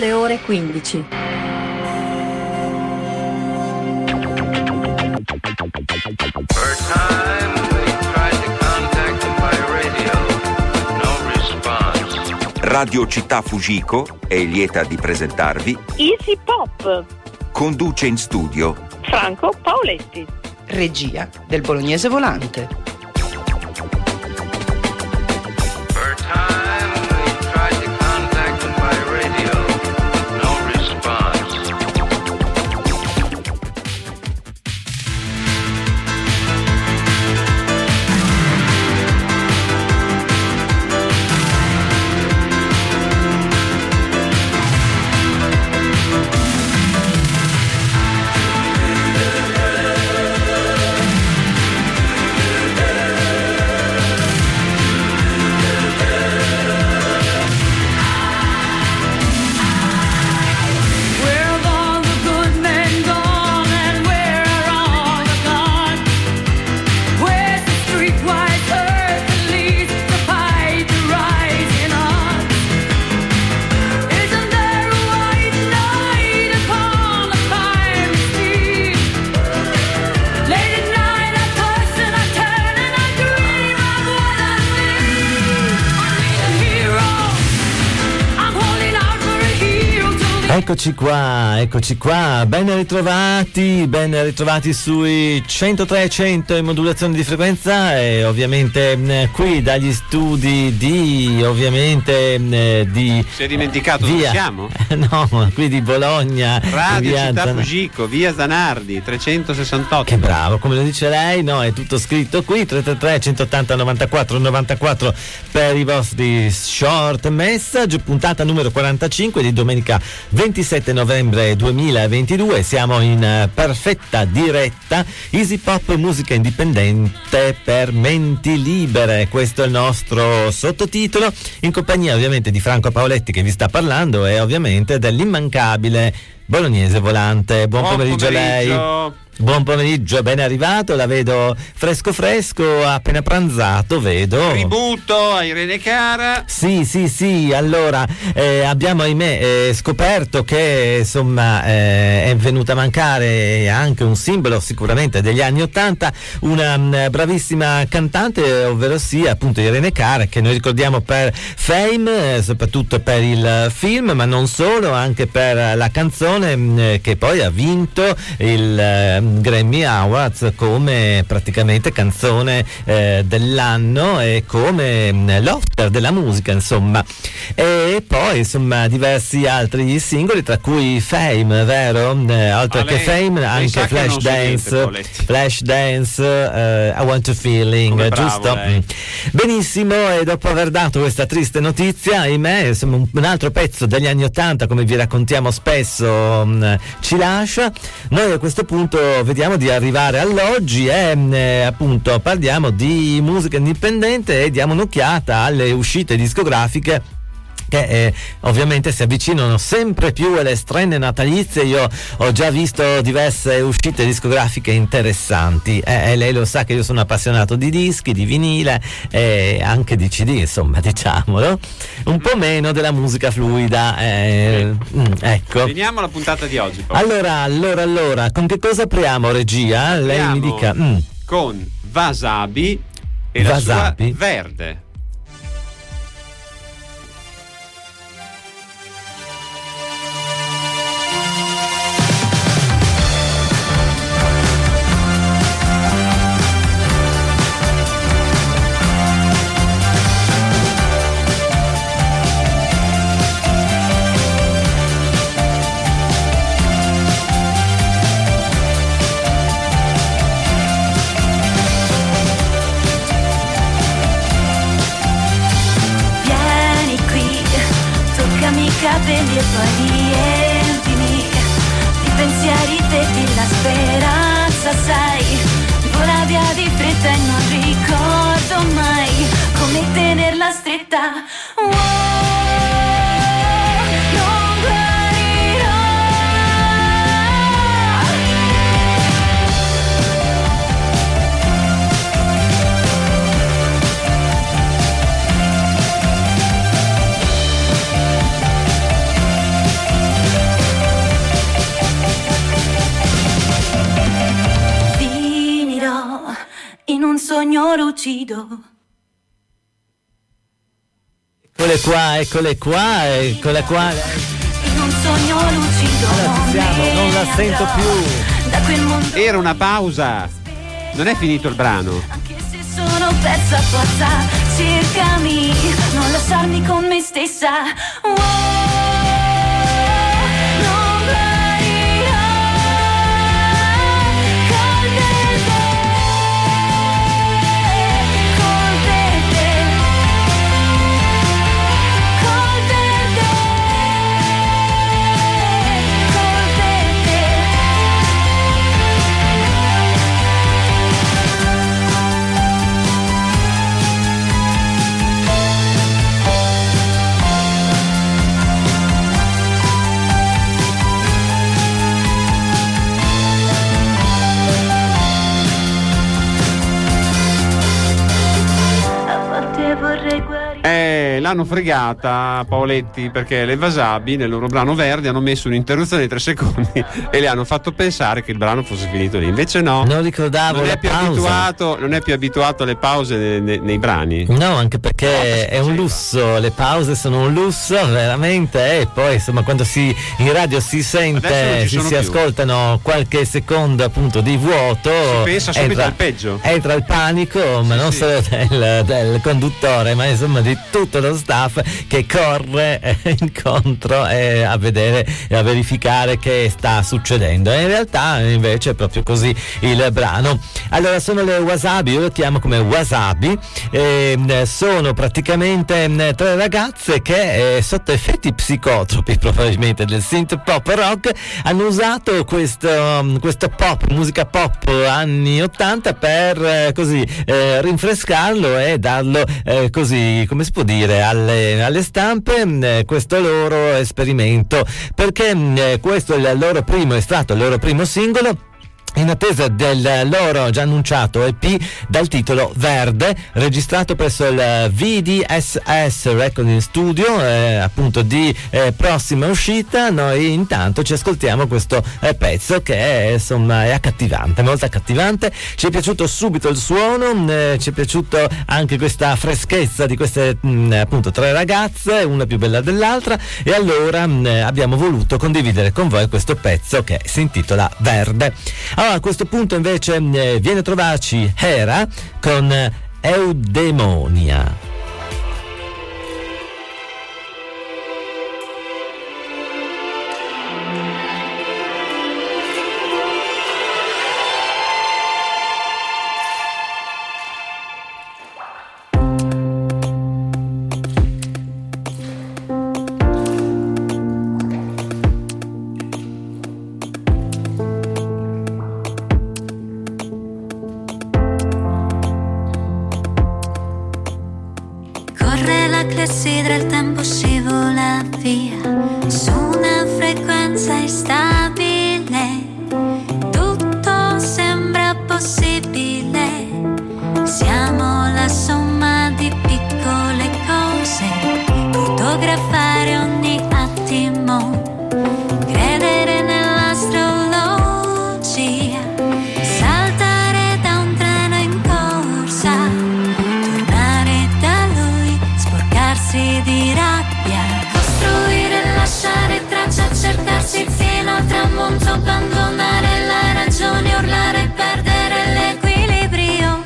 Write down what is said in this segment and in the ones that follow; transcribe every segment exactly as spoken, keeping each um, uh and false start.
Le ore quindici. For a time we tried to contact him by radio, no response. Radio Città Fujiko è lieta di presentarvi Easy Pop. Conduce in studio Franco Paoletti. Regia del Bolognese Volante. For a time we tried to contact him by radio, no response. Eccoci qua, eccoci qua, ben ritrovati, ben ritrovati sui centotré cento in modulazione di frequenza e ovviamente eh, qui dagli studi di, ovviamente eh, di... Si è dimenticato via, dove siamo? No, qui di Bologna. Radio via Città Zan... Fujiko, via Zanardi, trecentosessantotto. Che bravo, come lo dice lei, no, è tutto scritto qui, tre tre tre centottanta novantaquattro novantaquattro per i vostri short message, puntata numero quarantacinque di domenica ventisette novembre duemilaventidue, siamo in uh, perfetta diretta, Easy Pop, musica indipendente per menti libere, questo è il nostro sottotitolo, in compagnia ovviamente di Franco Paoletti che vi sta parlando e ovviamente dell'immancabile Bolognese Volante. Buon, Buon pomeriggio, pomeriggio a lei. Buon pomeriggio, ben arrivato, la vedo fresco fresco, appena pranzato, vedo. Tributo a Irene Cara. Sì, sì, sì, allora eh, abbiamo ahimè eh, scoperto che insomma eh, è venuta a mancare anche un simbolo sicuramente degli anni Ottanta, una mh, bravissima cantante, ovvero sia appunto Irene Cara, che noi ricordiamo per Fame, eh, soprattutto per il film, ma non solo, anche per la canzone mh, che poi ha vinto il eh, Grammy Awards come praticamente canzone eh, dell'anno e come mh, l'Oscar della musica, insomma, e poi insomma diversi altri singoli, tra cui Fame, vero? Eh, oltre ah, che lei, Fame lei anche Flash Dance, Flash Dance, uh, I Want to Feeling, come giusto? Bravo, lei. Benissimo, e dopo aver dato questa triste notizia, ahimè, insomma, un altro pezzo degli anni Ottanta, come vi raccontiamo spesso, mh, ci lascia. Noi a questo punto vediamo di arrivare all'oggi e eh, appunto parliamo di musica indipendente e diamo un'occhiata alle uscite discografiche che eh, ovviamente si avvicinano sempre più alle strenne natalizie. Io ho già visto diverse uscite discografiche interessanti e eh, lei lo sa che io sono appassionato di dischi, di vinile e anche di C D, insomma, diciamolo, un po' meno della musica fluida, eh, mm, ecco. Veniamo alla puntata di oggi poi. Allora, allora, allora, con che cosa apriamo, regia? Apriamo lei mi dica. Mm. Con Wasabi e Wasabi. la sua Verde. Capelli e poi riempimi di pensieri te di la speranza, sai, vola via di fretta e non ricordo mai come tenerla stretta. Wow. sogno lucido. Eccole qua, eccole qua, eccole qua. In un sogno lucido. Allora ci siamo, non la sento più. Da quel mondo. Era una pausa. Non è finito il brano. Anche se sono persa, forza, cercami, non lasciarmi con me stessa. Oh. Eh, l'hanno fregata Paoletti, perché le Wasabi nel loro brano Verde hanno messo un'interruzione di tre secondi e le hanno fatto pensare che il brano fosse finito lì. Invece no, non ricordavo non la è più pausa. abituato, non è più abituato alle pause nei, nei, nei brani. No, anche perché è un lusso, le pause sono un lusso veramente, e poi insomma quando si in radio si sente, si, si ascoltano qualche secondo appunto di vuoto, si pensa subito entra, al peggio, entra il panico, ma sì, non sì. solo del, del conduttore, ma insomma di tutto lo staff che corre eh, incontro eh, a vedere e a verificare che sta succedendo. E in realtà invece è proprio così il brano. Allora sono le Wasabi, io lo chiamo come Wasabi, eh, sono praticamente eh, tre ragazze che eh, sotto effetti psicotropi probabilmente del synth pop rock hanno usato questo, questo pop, musica pop anni ottanta per eh, così eh, rinfrescarlo e darlo eh, così, come si può dire, alle, alle stampe eh, questo loro esperimento, perché eh, questo è il loro primo estratto, il loro primo singolo, in attesa del loro già annunciato E P dal titolo Verde, registrato presso il V D S S Recording Studio, eh, appunto di eh, prossima uscita. Noi intanto ci ascoltiamo questo eh, pezzo che è, insomma, è accattivante, molto accattivante. Ci è piaciuto subito il suono, eh, ci è piaciuto anche questa freschezza di queste mh, appunto tre ragazze, una più bella dell'altra, e allora mh, abbiamo voluto condividere con voi questo pezzo che si intitola Verde. Allora, a questo punto invece eh, viene a trovarci Hera con eh, Eudemonia. clessidra il tempo scivola via su una frequenza instabile, tutto sembra possibile, siamo la somma di piccole cose, fotografare ogni attimo, credere nell'astrologia, saltare da un treno in corsa, tornare da lui, sporcarsi di rabbia, costruire, lasciare traccia, cercarsi fino al tramonto, abbandonare la ragione, urlare, perdere l'equilibrio,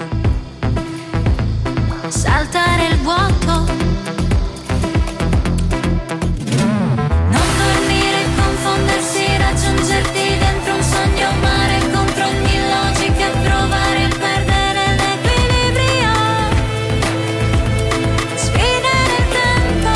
saltare il vuoto, non dormire, confondersi, raggiungerti dentro un sogno, mare contro ogni logica, provare a perdere l'equilibrio, sfidare il tempo,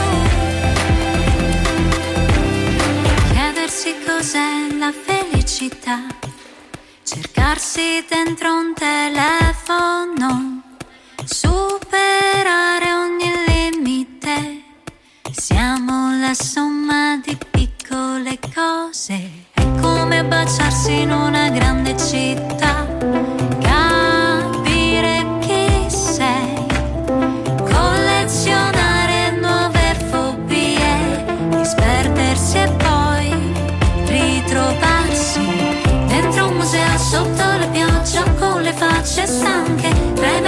chiedersi cos'è la felicità, cercarsi dentro un telefono, superare ogni limite, siamo la somma di piccole cose, è come baciarsi in una grande città, capire chi sei, collezionare nuove fobie, disperdersi e poi ritrovarsi dentro un museo sotto la pioggia con le facce stanche,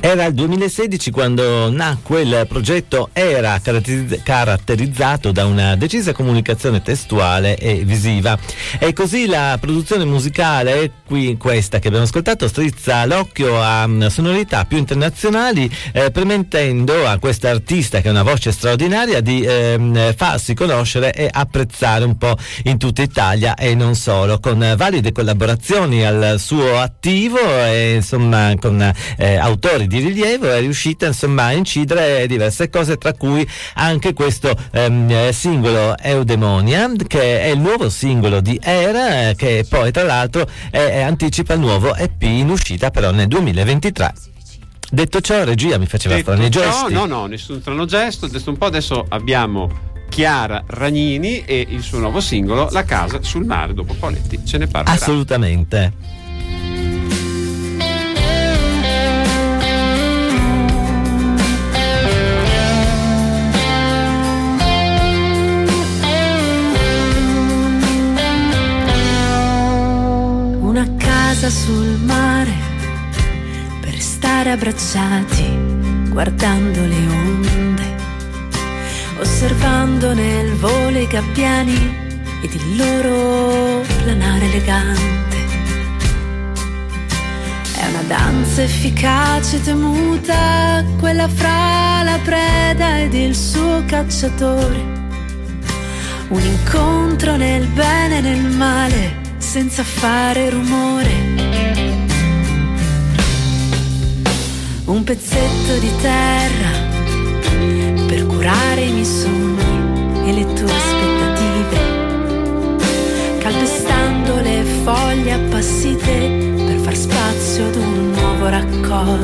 Era il duemilasedici quando nacque il progetto Era, caratterizzato da una decisa comunicazione testuale e visiva. E così la produzione musicale, qui questa che abbiamo ascoltato, strizza l'occhio a sonorità più internazionali, eh, permettendo a questa artista, che ha una voce straordinaria, di eh, farsi conoscere e apprezzare un po' in tutta Italia e non solo, con valide collaborazioni al suo attivo e insomma con eh, autori di rilievo. È riuscita insomma a incidere diverse cose, tra cui anche questo ehm, singolo Eudemonia, che è il nuovo singolo di Era, che poi tra l'altro è, è anticipa il nuovo E P in uscita però nel duemilaventitré. Detto ciò, regia mi faceva Detto strani ciò, gesti. no no nessun strano gesto. Adesso un po' adesso abbiamo Chiara Ragnini e il suo nuovo singolo La casa sul mare. Dopo Poletti ce ne parlerà. Assolutamente. Una casa sul mare per stare abbracciati, guardando le onde, osservando nel volo i gabbiani ed il loro planare elegante. È una danza efficace e temuta, quella fra la preda ed il suo cacciatore. Un incontro nel bene e nel male, senza fare rumore. Un pezzetto di terra per curare i miei sogni e le tue aspettative, calpestando le foglie appassite per far spazio ad un nuovo raccolto.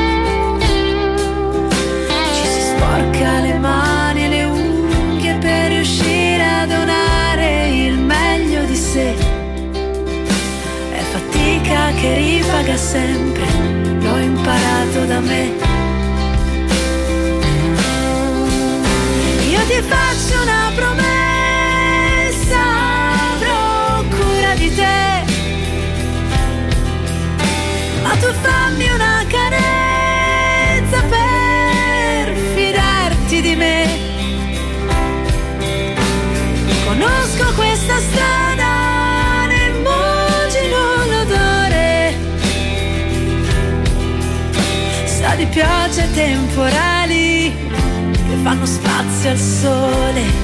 Ci si sporca le mani e le unghie per riuscire a donare il meglio di sé. Fatica che ripaga sempre, l'ho imparato da me. Io ti faccio una promessa, avrò cura di te, ma tu fammi una carezza per fidarti di me. Conosco questa strada, sa di piogge temporali che fanno spazio al sole.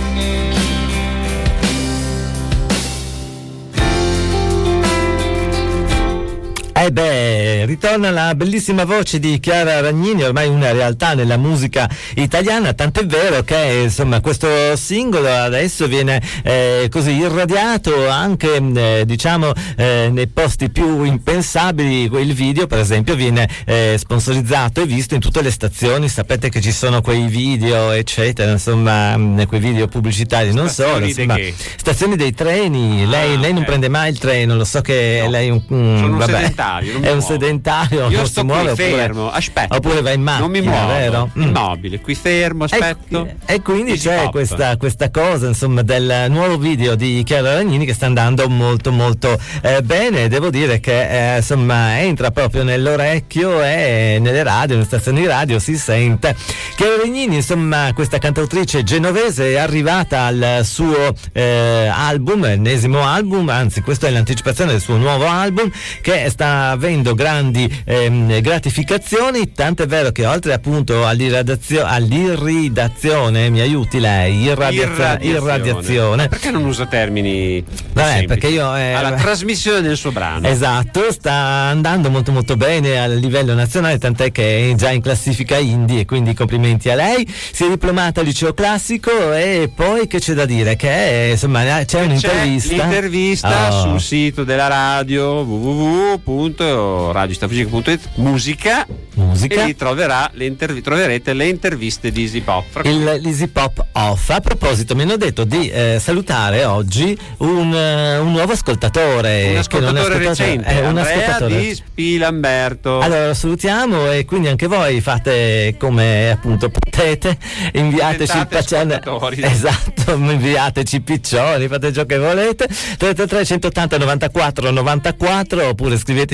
Eh beh, ritorna la bellissima voce di Chiara Ragnini, ormai una realtà nella musica italiana, tant'è vero che insomma questo singolo adesso viene eh, così irradiato anche eh, diciamo eh, nei posti più impensabili. Il video per esempio viene eh, sponsorizzato e visto in tutte le stazioni. Sapete che ci sono quei video eccetera, insomma quei video pubblicitari, non solo, insomma, che? stazioni dei treni. Ah, lei, lei okay. non prende mai il treno, lo so che no. lei un, un, Sono un vabbè, sedentario, non mi è un muovo. sedentario, Io non sto si muove, qui oppure, fermo, aspetta, oppure va in macchina, non mi muovo, vero? Mm. immobile, qui fermo, aspetto. E, e quindi Easy c'è pop. questa, questa cosa insomma del nuovo video di Chiara Ragnini che sta andando molto molto eh, bene. Devo dire che eh, insomma entra proprio nell'orecchio e nelle radio, nelle stazioni radio si sente. Chiara Ragnini, insomma, questa cantautrice genovese, è arrivata al suo eh, album, ennesimo album, anzi questo è l'anticipazione del suo nuovo album che sta avendo grandi ehm, gratificazioni, tanto è vero che oltre appunto all'irradiazio- all'irridazione, mi aiuti lei, irradiazio- irradiazione. Ma perché non usa termini Vabbè, semplici? perché io eh, alla trasmissione del suo brano. Esatto, sta andando molto molto bene a livello nazionale, tant'è che è già in classifica indie, e quindi complimenti a lei. Si è diplomata al liceo classico e poi che c'è da dire? Che insomma c'è, C'è un'intervista l'intervista Oh. sul sito della radio w w w punto radio stafugica punto it musica, Musica. e lì troverà le intervi- troverete le interviste di Easy Pop. Fra cui- Il l'Easy Pop Off. A proposito, mi hanno detto di eh, salutare oggi un, uh, un nuovo ascoltatore. un che non è ascoltatore recente, è un Andrea ascoltatore. di Spilamberto. Allora lo salutiamo e quindi anche voi fate come appunto potete, inviateci il Diventate paccione. ascoltatori. Esatto, inviateci piccioni, fate ciò che volete. tre tre tre centottanta novantaquattro novantaquattro oppure scriveteci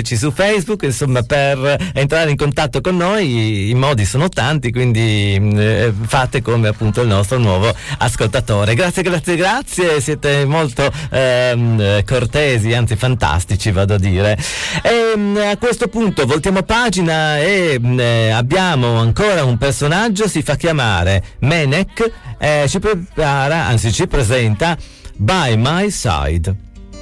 seguiteci su Facebook, insomma, per entrare in contatto con noi. I modi sono tanti, quindi eh, fate come appunto il nostro nuovo ascoltatore. Grazie, grazie, grazie, siete molto ehm, cortesi, anzi fantastici, vado a dire. E a questo punto voltiamo pagina e eh, abbiamo ancora un personaggio, si fa chiamare Menek, eh, ci prepara, anzi ci presenta By My Side.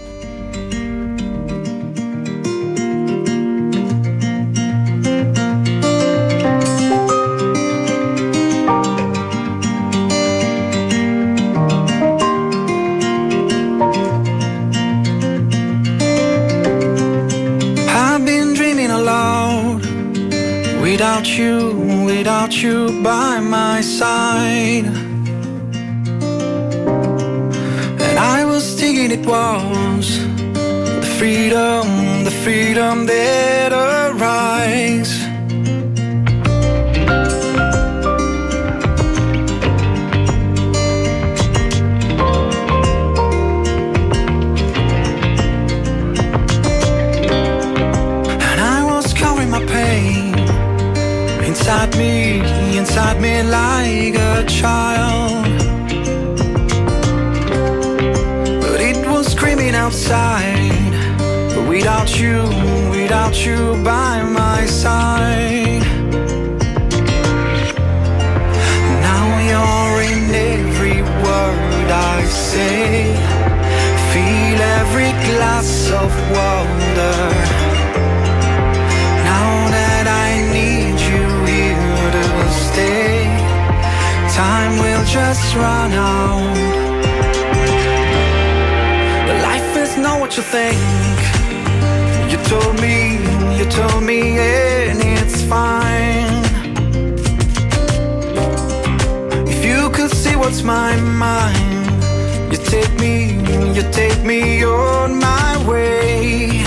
Without you, without you by my side. And I was thinking it was the freedom, the freedom that arise. And I was covering my pain inside me, inside me like a child. But it was screaming outside. But without you, without you by my side. Now you're in every word I say. Feel every glass of water. Time will just run out. But life is not what you think. You told me, you told me, and it's fine. If you could see what's my mind, you take me, you take me on my way.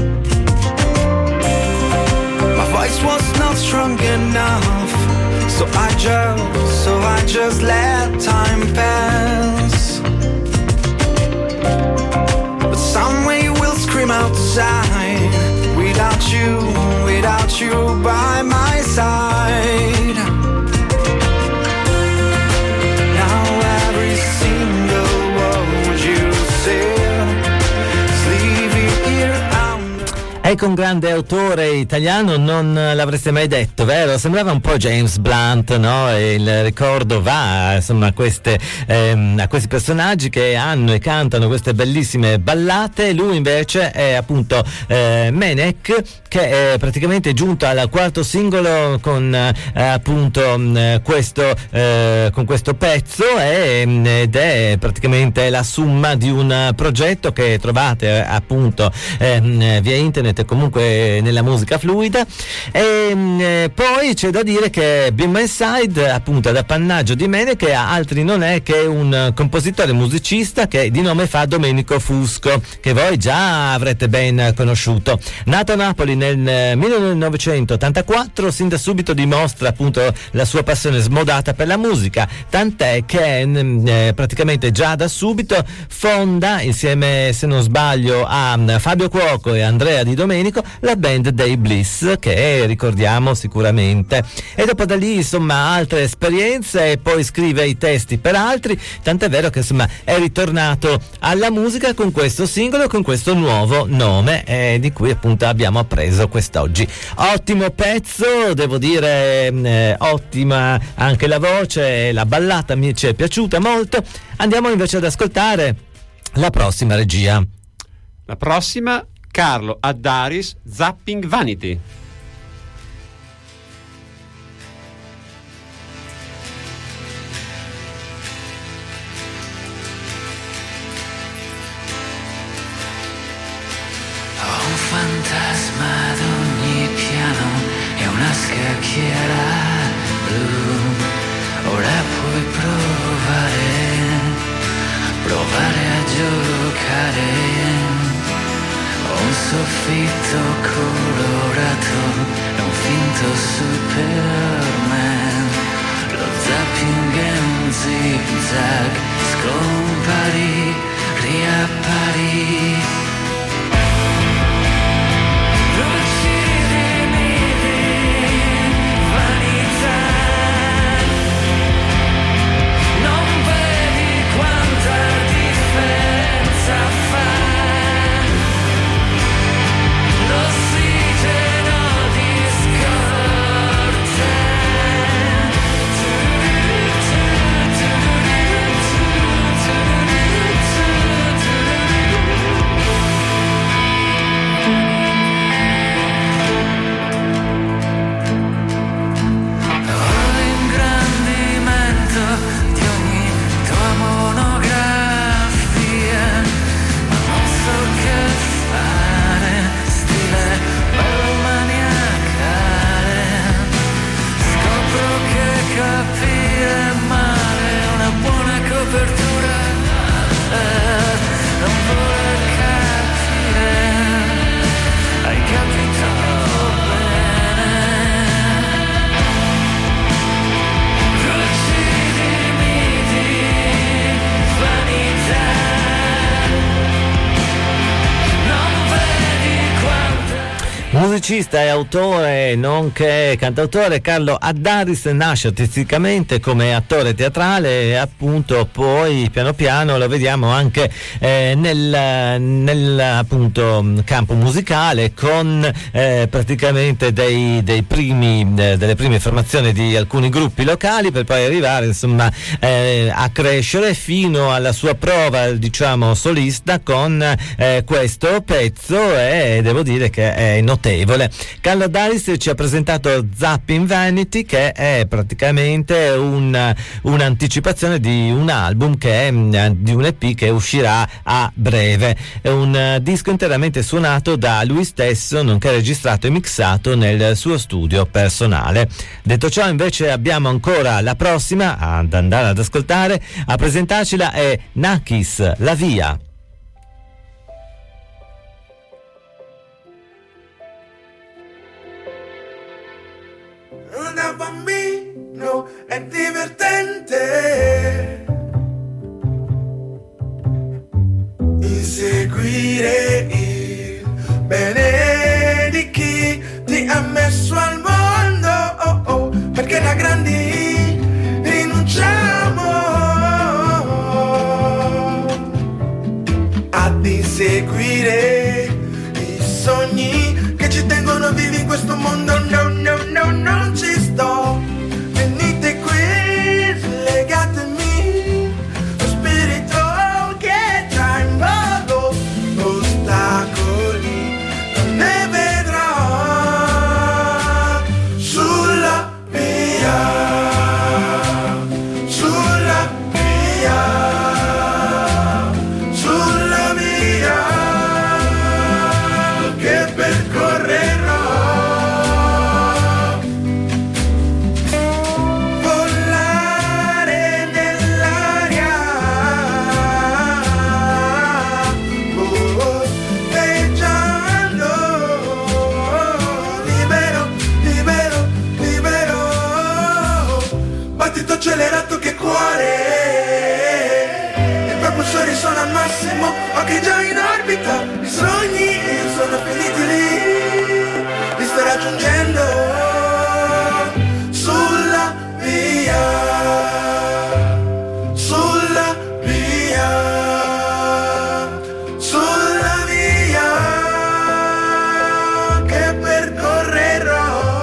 My voice was not strong enough, so I just, so I just let time pass. But somewhere you will scream outside. Without you, without you by my side. Now every single word you said is leaving here. Ecco un grande autore italiano, non l'avreste mai detto, vero? Sembrava un po' James Blunt, no? E il ricordo va insomma a, queste, ehm, a questi personaggi che hanno e cantano queste bellissime ballate. Lui invece è appunto eh, Menek, che è praticamente giunto al quarto singolo con eh, appunto eh, questo, eh, con questo pezzo e, ed è praticamente la summa di un progetto che trovate appunto eh, via internet, comunque nella musica fluida. E eh, poi c'è da dire che Be My Side appunto ad appannaggio di Menek, che altri non è che un compositore musicista che di nome fa Domenico Fusco, che voi già avrete ben conosciuto. Nato a Napoli nel millenovecentottantaquattro, sin da subito dimostra appunto la sua passione smodata per la musica, tant'è che eh, praticamente già da subito fonda insieme, se non sbaglio, a Fabio Cuoco e Andrea Di Domenico la band dei Bliss, che ricordiamo sicuramente. E dopo da lì insomma altre esperienze, e poi scrive i testi per altri, tant'è vero che insomma è ritornato alla musica con questo singolo, con questo nuovo nome, eh, di cui appunto abbiamo appreso quest'oggi. Ottimo pezzo, devo dire, eh, ottima anche la voce, la ballata mi ci è piaciuta molto. Andiamo invece ad ascoltare la prossima regia. La prossima, Carlo Addaris, Zapping Vanity. Ho un fantasma ad ogni piano e una scacchiera blu. Ora puoi provare, provare a giocare. Ho un soffitto colorato e un finto Superman. Lo zapping è un zig-zag, scompari, riappari. Musicista e autore nonché cantautore, Carlo Addaris nasce artisticamente come attore teatrale e appunto poi piano piano lo vediamo anche eh, nel, nel appunto campo musicale con eh, praticamente dei, dei primi, eh, delle prime formazioni di alcuni gruppi locali per poi arrivare insomma eh, a crescere fino alla sua prova diciamo solista con eh, questo pezzo e devo dire che è notevole. Carlo Addaris ci ha presentato Zapping Vanity, che è praticamente un, un'anticipazione di un album che è di un E P che uscirà a breve. È un disco interamente suonato da lui stesso, nonché registrato e mixato nel suo studio personale. Detto ciò, invece, abbiamo ancora la prossima ad andare ad ascoltare. A presentarcela è Nakis, La Via. Da bambino è divertente inseguire il bene di chi ti ha messo al mondo, oh oh, perché da grandi rinunciamo ad inseguire i sogni che ci tengono vivi in questo mondo. No, no, no, non ci sto. Venite qui, slegatemi lo spirito che tra in modo ostacoli non ne vedrò sulla via, sulla via, sulla via che percorrerò. Accelerato che cuore, i propulsori sono al massimo, occhi già in orbita, i sogni sono finiti lì, li sto raggiungendo sulla via, sulla via, sulla via che percorrerò.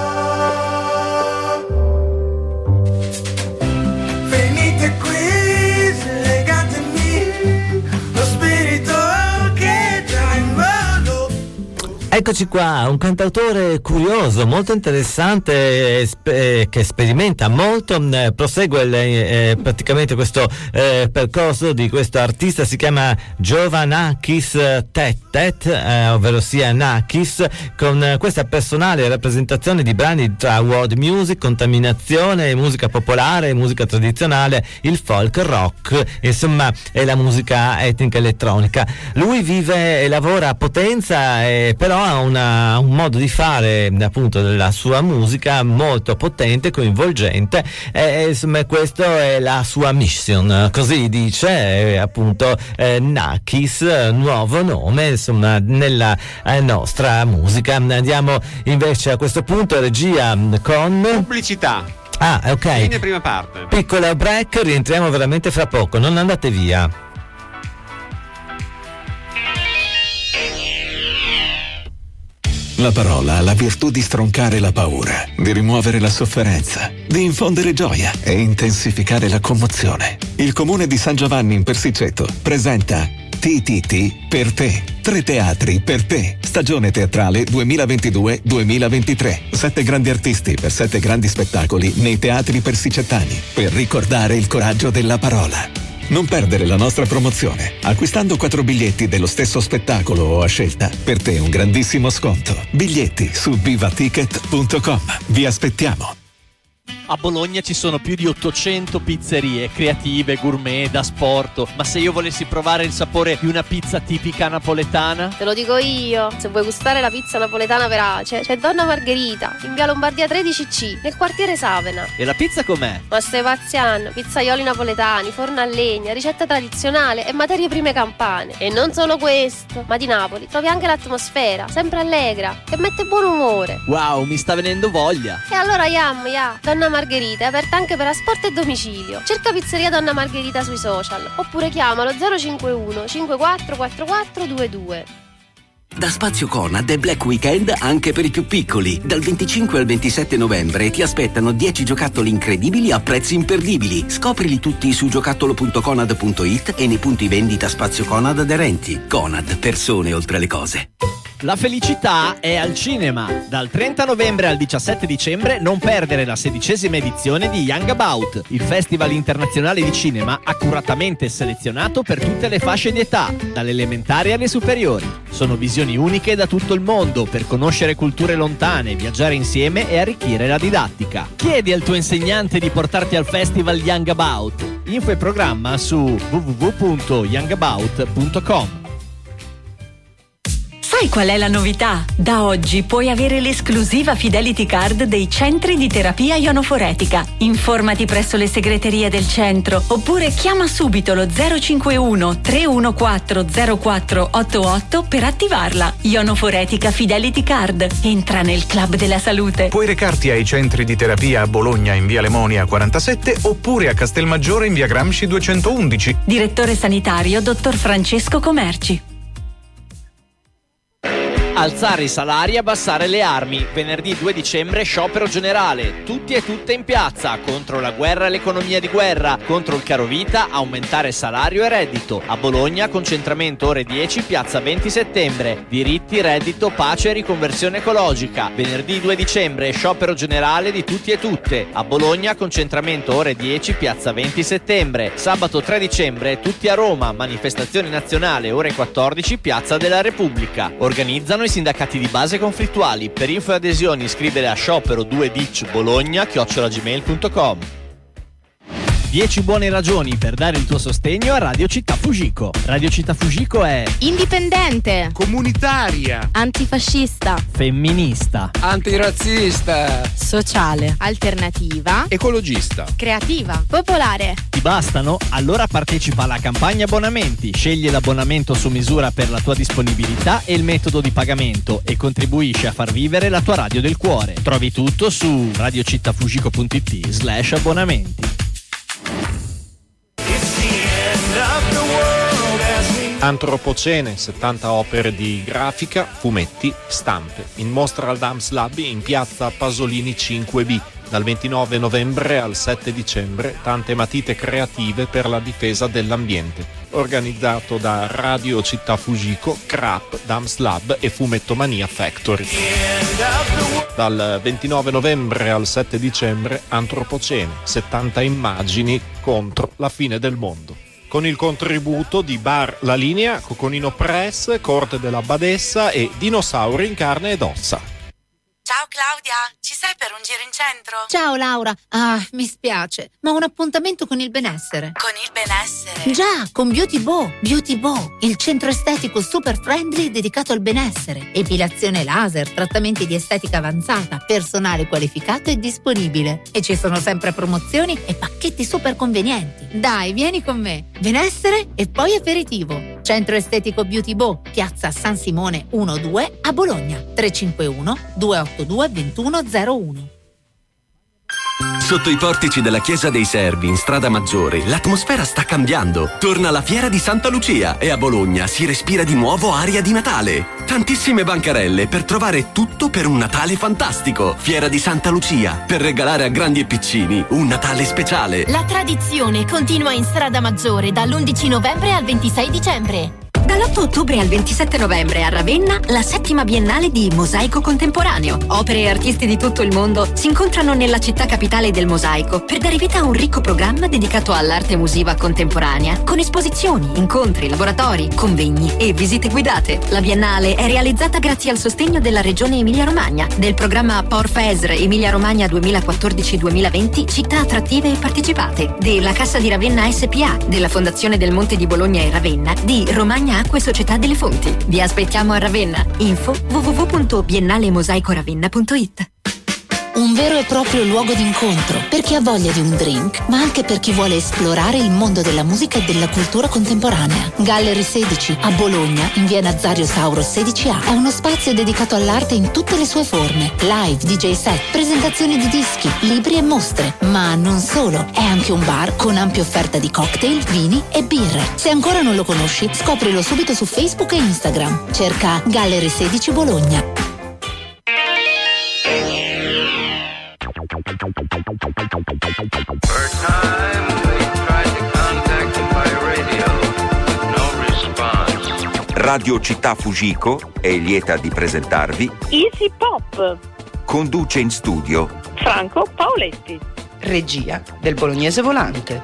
Eccoci qua, un cantautore curioso, molto interessante, eh, che sperimenta molto, eh, prosegue il, eh, praticamente questo eh, percorso di questo artista, si chiama Giovanakis Tettet, eh, ovvero sia Nakis, con eh, questa personale rappresentazione di brani tra world music, contaminazione, musica popolare, musica tradizionale, il folk, rock, insomma è la musica etnica elettronica. Lui vive e lavora a Potenza, eh, però ha una, un modo di fare appunto della sua musica molto potente, coinvolgente, e insomma questa è la sua mission, così dice eh, appunto eh, Nakis, nuovo nome insomma nella eh, nostra musica. Andiamo invece a questo punto regia con pubblicità. Ah, ok. Fine prima parte. Piccola break, rientriamo veramente fra poco, non andate via. La parola ha la virtù di stroncare la paura, di rimuovere la sofferenza, di infondere gioia e intensificare la commozione. Il Comune di San Giovanni in Persicetto presenta T T T per te. Tre teatri per te. Stagione teatrale duemilaventidue duemilaventitré. Sette grandi artisti per sette grandi spettacoli nei teatri persicettani per ricordare il coraggio della parola. Non perdere la nostra promozione. Acquistando quattro biglietti dello stesso spettacolo o a scelta, per te un grandissimo sconto. Biglietti su viva ticket punto com. Vi aspettiamo. A Bologna ci sono più di ottocento pizzerie creative, gourmet, da sport. Ma se io volessi provare il sapore di una pizza tipica napoletana? Te lo dico io, se vuoi gustare la pizza napoletana verace, c'è Donna Margherita, in via Lombardia tredici C, nel quartiere Savena. E la pizza com'è? Ma stai pazziano, pizzaioli napoletani, forno a legna, ricetta tradizionale e materie prime campane. E non solo questo, ma di Napoli trovi anche l'atmosfera, sempre allegra, che mette buon umore. Wow, mi sta venendo voglia. E allora yam, ya, Donna Margherita è aperta anche per asporto e domicilio. Cerca Pizzeria Donna Margherita sui social oppure chiamalo zero cinquantuno cinquantaquattro quarantaquattro ventidue. Da Spazio Conad è Black Weekend anche per i più piccoli. Dal venticinque al ventisette novembre ti aspettano dieci giocattoli incredibili a prezzi imperdibili. Scoprili tutti su giocattolo punto conad punto it e nei punti vendita Spazio Conad aderenti. Conad, persone oltre le cose. La felicità è al cinema. Dal trenta novembre al diciassette dicembre non perdere la sedicesima edizione di Young About, il festival internazionale di cinema accuratamente selezionato per tutte le fasce di età, dalle elementari alle superiori. Sono visioni uniche da tutto il mondo per conoscere culture lontane, viaggiare insieme e arricchire la didattica. Chiedi al tuo insegnante di portarti al festival Young About. Info e programma su w w w punto young about punto com. Sai qual è la novità? Da oggi puoi avere l'esclusiva Fidelity Card dei centri di terapia ionoforetica. Informati presso le segreterie del centro oppure chiama subito lo zero cinquantuno tre uno quattro zero quattro otto otto per attivarla. Ionoforetica Fidelity Card. Entra nel club della salute. Puoi recarti ai centri di terapia a Bologna in via Lemonia quarantasette oppure a Castelmaggiore in via Gramsci duecentoundici. Direttore sanitario dottor Francesco Comerci. Alzare i salari e abbassare le armi. Venerdì due dicembre sciopero generale. Tutti e tutte in piazza. Contro la guerra e l'economia di guerra. Contro il carovita, aumentare salario e reddito. A Bologna concentramento ore dieci, piazza venti settembre. Diritti, reddito, pace e riconversione ecologica. Venerdì due dicembre sciopero generale di tutti e tutte. A Bologna concentramento ore dieci, piazza venti settembre. Sabato tre dicembre tutti a Roma. Manifestazione nazionale ore quattordici, piazza della Repubblica. Organizzano i sindacati di base conflittuali. Per info e adesioni scrivere a sciopero due dic bologna chiocciola gmail punto com. dieci buone ragioni per dare il tuo sostegno a Radio Città Fujiko. Radio Città Fujiko è indipendente, comunitaria, antifascista, femminista, antirazzista, sociale, alternativa, ecologista, creativa, popolare. Ti bastano? Allora partecipa alla campagna abbonamenti. Scegli l'abbonamento su misura per la tua disponibilità e il metodo di pagamento e contribuisci a far vivere la tua radio del cuore. Trovi tutto su radiocittafujiko punto it slash abbonamenti. Antropocene, settanta opere di grafica, fumetti, stampe. In mostra al Dams Lab in piazza Pasolini cinque B. Dal ventinove novembre al sette dicembre, tante matite creative per la difesa dell'ambiente. Organizzato da Radio Città Fujiko, Crap, Dams Lab e Fumettomania Factory. Dal ventinove novembre al sette dicembre, Antropocene, settanta immagini contro la fine del mondo. Con il contributo di Bar La Linea, Coconino Press, Corte della Badessa e Dinosauri in carne ed ossa. Ciao Claudia, ci sei per un giro in centro? Ciao Laura, ah, mi spiace, ma ho un appuntamento con il benessere. Con il benessere? Già, con Beauty Bow, Beauty Bow, il centro estetico super friendly dedicato al benessere. Epilazione laser, trattamenti di estetica avanzata, personale qualificato e disponibile. E ci sono sempre promozioni e pacchetti super convenienti. Dai, vieni con me. Benessere e poi aperitivo. Centro estetico Beauty Bow, piazza San Simone uno due a Bologna. tre cinque uno due otto due due uno zero uno. Sotto i portici della Chiesa dei Servi in Strada Maggiore l'atmosfera sta cambiando. Torna la Fiera di Santa Lucia e a Bologna si respira di nuovo aria di Natale. Tantissime bancarelle per trovare tutto per un Natale fantastico. Fiera di Santa Lucia per regalare a grandi e piccini un Natale speciale. La tradizione continua in Strada Maggiore dall'undici novembre al ventisei dicembre. Dall'otto ottobre al ventisette novembre a Ravenna, la settima biennale di Mosaico Contemporaneo. Opere e artisti di tutto il mondo si incontrano nella città capitale del mosaico per dare vita a un ricco programma dedicato all'arte musiva contemporanea, con esposizioni, incontri, laboratori, convegni e visite guidate. La biennale è realizzata grazie al sostegno della Regione Emilia-Romagna, del programma Porfesr Emilia-Romagna duemilaquattordici duemilaventi, città attrattive e partecipate, della Cassa di Ravenna S P A, della Fondazione del Monte di Bologna e Ravenna, di Romagna Acque Società delle Fonti. Vi aspettiamo a Ravenna. Info w w w punto biennale mosaico ravenna punto i t. Un vero e proprio luogo d'incontro per chi ha voglia di un drink, ma anche per chi vuole esplorare il mondo della musica e della cultura contemporanea. Gallery sedici a Bologna, in via Nazario Sauro sedici A, è uno spazio dedicato all'arte in tutte le sue forme. Live, D J set, presentazioni di dischi, libri e mostre. Ma non solo, è anche un bar con ampia offerta di cocktail, vini e birre. Se ancora non lo conosci, scoprilo subito su Facebook e Instagram. Cerca Gallery sedici Bologna. For a time we tried to contact you by radio, with no response. Radio Città Fujiko è lieta di presentarvi Easy Pop. Conduce in studio Franco Paoletti. Regia del Bolognese Volante.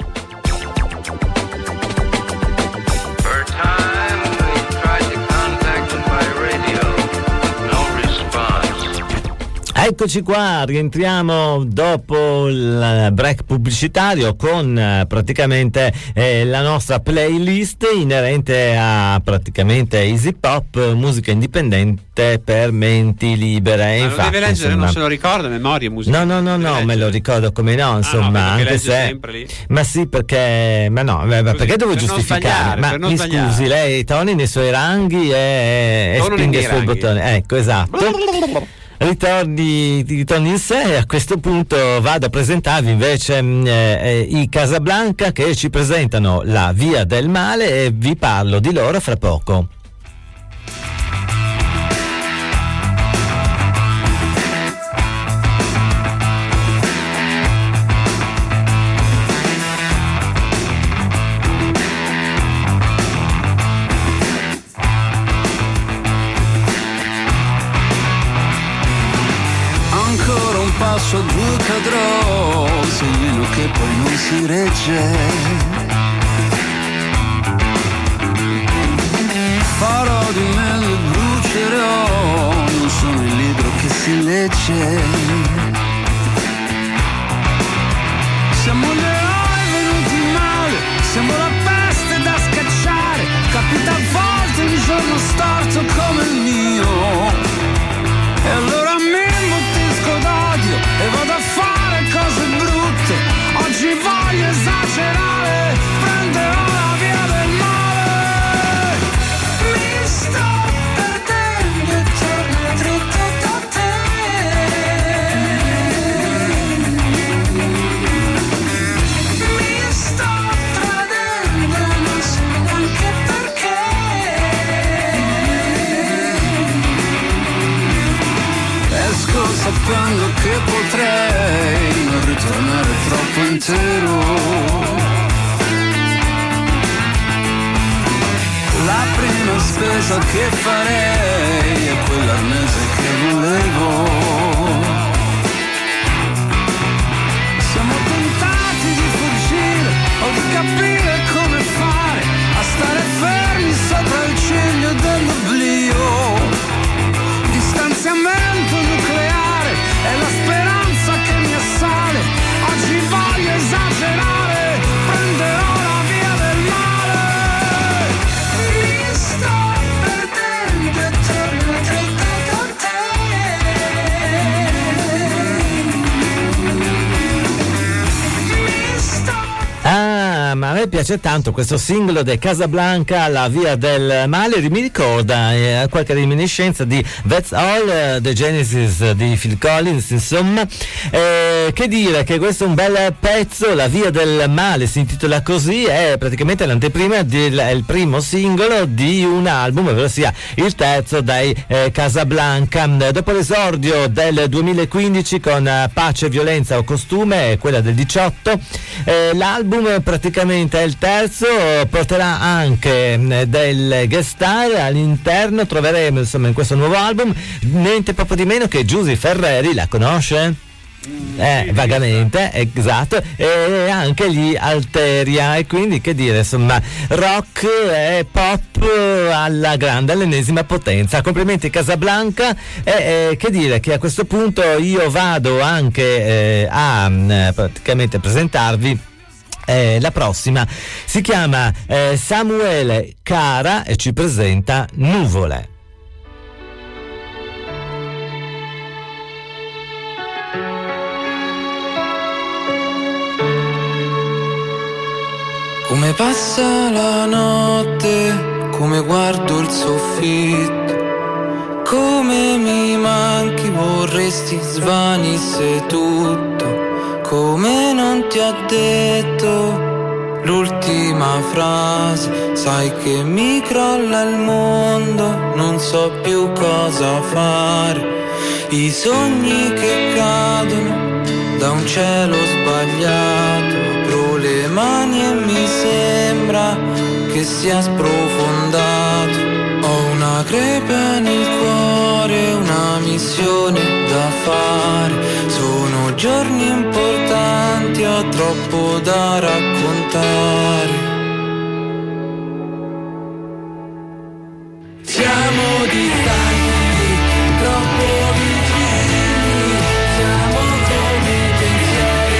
For a time we tried to contact you by radio, with no response. Eccoci qua, rientriamo dopo il break pubblicitario con eh, praticamente eh, la nostra playlist inerente a praticamente Easy Pop, musica indipendente per menti libere. Ma Infatti, lo deve leggere, insomma, non se lo ricorda a memoria musica. No, no, no, no, me lo ricordo come no, insomma, ah, no, anche legge se sempre lì. ma sì, perché ma no, beh, Così, perché devo per non giustificare? sbagliare, Ma per non mi sbagliare. scusi, lei Tony nei suoi ranghi e, e Tono spinge nei i suoi ranghi. bottoni. Ecco, esatto. Ritorni, ritorni in sé e a questo punto vado a presentarvi invece mh, eh, i Casablanca, che ci presentano la Via del Male, e vi parlo di loro fra poco. Passo a due cadrò, segnino che poi non si regge. Farò di me e brucerò, non sono il libro che si legge. Siamo gli eroi venuti male, siamo la peste da scacciare. Capita a volte un giorno storto come il mio, e allora mi imbottisco d'odio e vado a fare cose brutte. Oggi voglio esagerare, prenderò la via del male. Mi sto perdendo e torno dritto da te. Mi sto tradendo, non so neanche perché. Esco sapendo che potrei non ritornare troppo intero. La prima spesa che farei è quell'arnese che volevo. Siamo tentati di fuggire o di capire come fare a stare fermi sopra il ciglio dell'oblio. Distanziamento nucleare è la speranza che mi assale. Oggi voglio esagerare, prenderò la via del male. Mi sto perdendo e torno dritto da te. Mi sto Ah, ma a me piace tanto questo singolo dei Casablanca, La Via del Male. Mi ricorda eh, qualche reminiscenza di That's All, eh, The Genesis di Phil Collins, insomma. Eh, che dire, che questo è un bel pezzo, La Via del Male si intitola così, è praticamente l'anteprima del è il primo singolo di un album, ovvero sia il terzo dai eh, Casablanca. Dopo l'esordio del duemilaquindici con eh, Pace, Violenza o Costume, quella del diciotto, eh, l'album praticamente mentre il terzo porterà anche del guest star all'interno. Troveremo insomma in questo nuovo album niente proprio di meno che Giusy Ferreri. La conosce? Eh, sì, vagamente, sì. Esatto, e anche gli Alteria, e quindi che dire, insomma, rock e pop alla grande, all'ennesima potenza. Complimenti Casablanca, e eh, che dire che a questo punto io vado anche eh, a eh, praticamente presentarvi eh, la prossima. Si chiama eh, Samuele Cara e ci presenta Nuvole. Come passa la notte, come guardo il soffitto, come mi manchi, vorresti svanisse tutto, come non ti ho detto l'ultima frase, sai che mi crolla il mondo, non so più cosa fare, i sogni che cadono da un cielo sbagliato. Le mani e mi sembra che sia sprofondato. Ho una crepa nel cuore, una missione da fare. Sono giorni importanti, ho troppo da raccontare. Siamo distanti, troppo vicini, siamo come pensieri.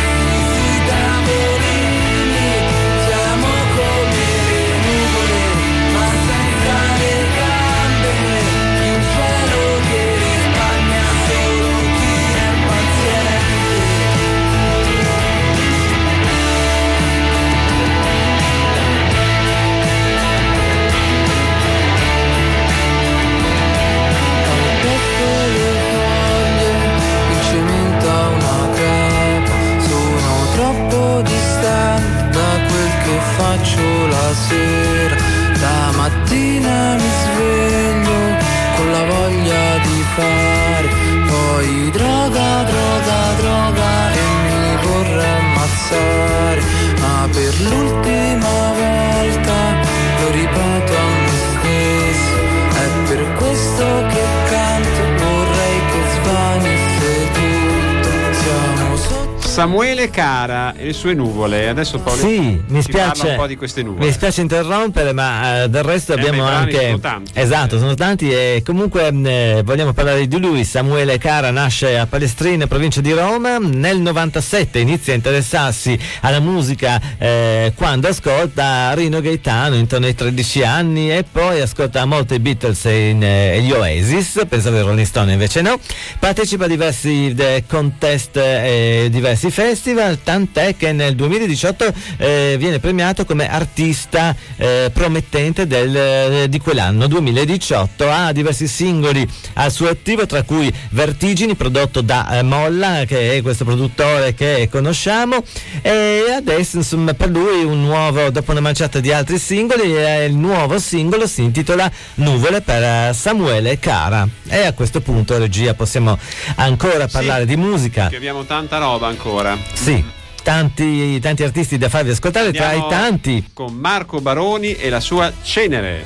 Faccio la sera, la mattina mi sveglio con la voglia di fare, poi droga, droga, droga e mi vorrei ammazzare, ma per l'ultima volta lo ripeto a me stesso, è per questo che canto, vorrei che svanisse tutto, siamo sotto. Samuele Cara e le sue nuvole. Adesso Paolo sì, mi spiace un po' di queste nuvole. Mi spiace interrompere, ma uh, del resto eh, abbiamo anche sono tanti, esatto, eh. sono tanti e comunque eh, vogliamo parlare di lui. Samuele Cara nasce a Palestrina, provincia di Roma. Nel novantasette inizia a interessarsi alla musica eh, quando ascolta Rino Gaetano intorno ai tredici anni e poi ascolta molto i Beatles e, in, eh, gli Oasis, pensavo ai Rolling Stone invece no. Partecipa a diversi eh, contest e eh, diversi festival, tant'è che nel duemiladiciotto eh, viene premiato come artista eh, promettente del, eh, di quell'anno duemiladiciotto. Ha diversi singoli al suo attivo, tra cui Vertigini, prodotto da eh, Molla, che è questo produttore che conosciamo, e adesso insomma per lui un nuovo, dopo una manciata di altri singoli, eh, il nuovo singolo si intitola Nuvole per eh, Samuele Cara. E a questo punto, regia, possiamo ancora parlare sì, di musica, che abbiamo tanta roba ancora. Sì, tanti, tanti artisti da farvi ascoltare. Andiamo tra i tanti con Marco Baroni e la sua Cenere.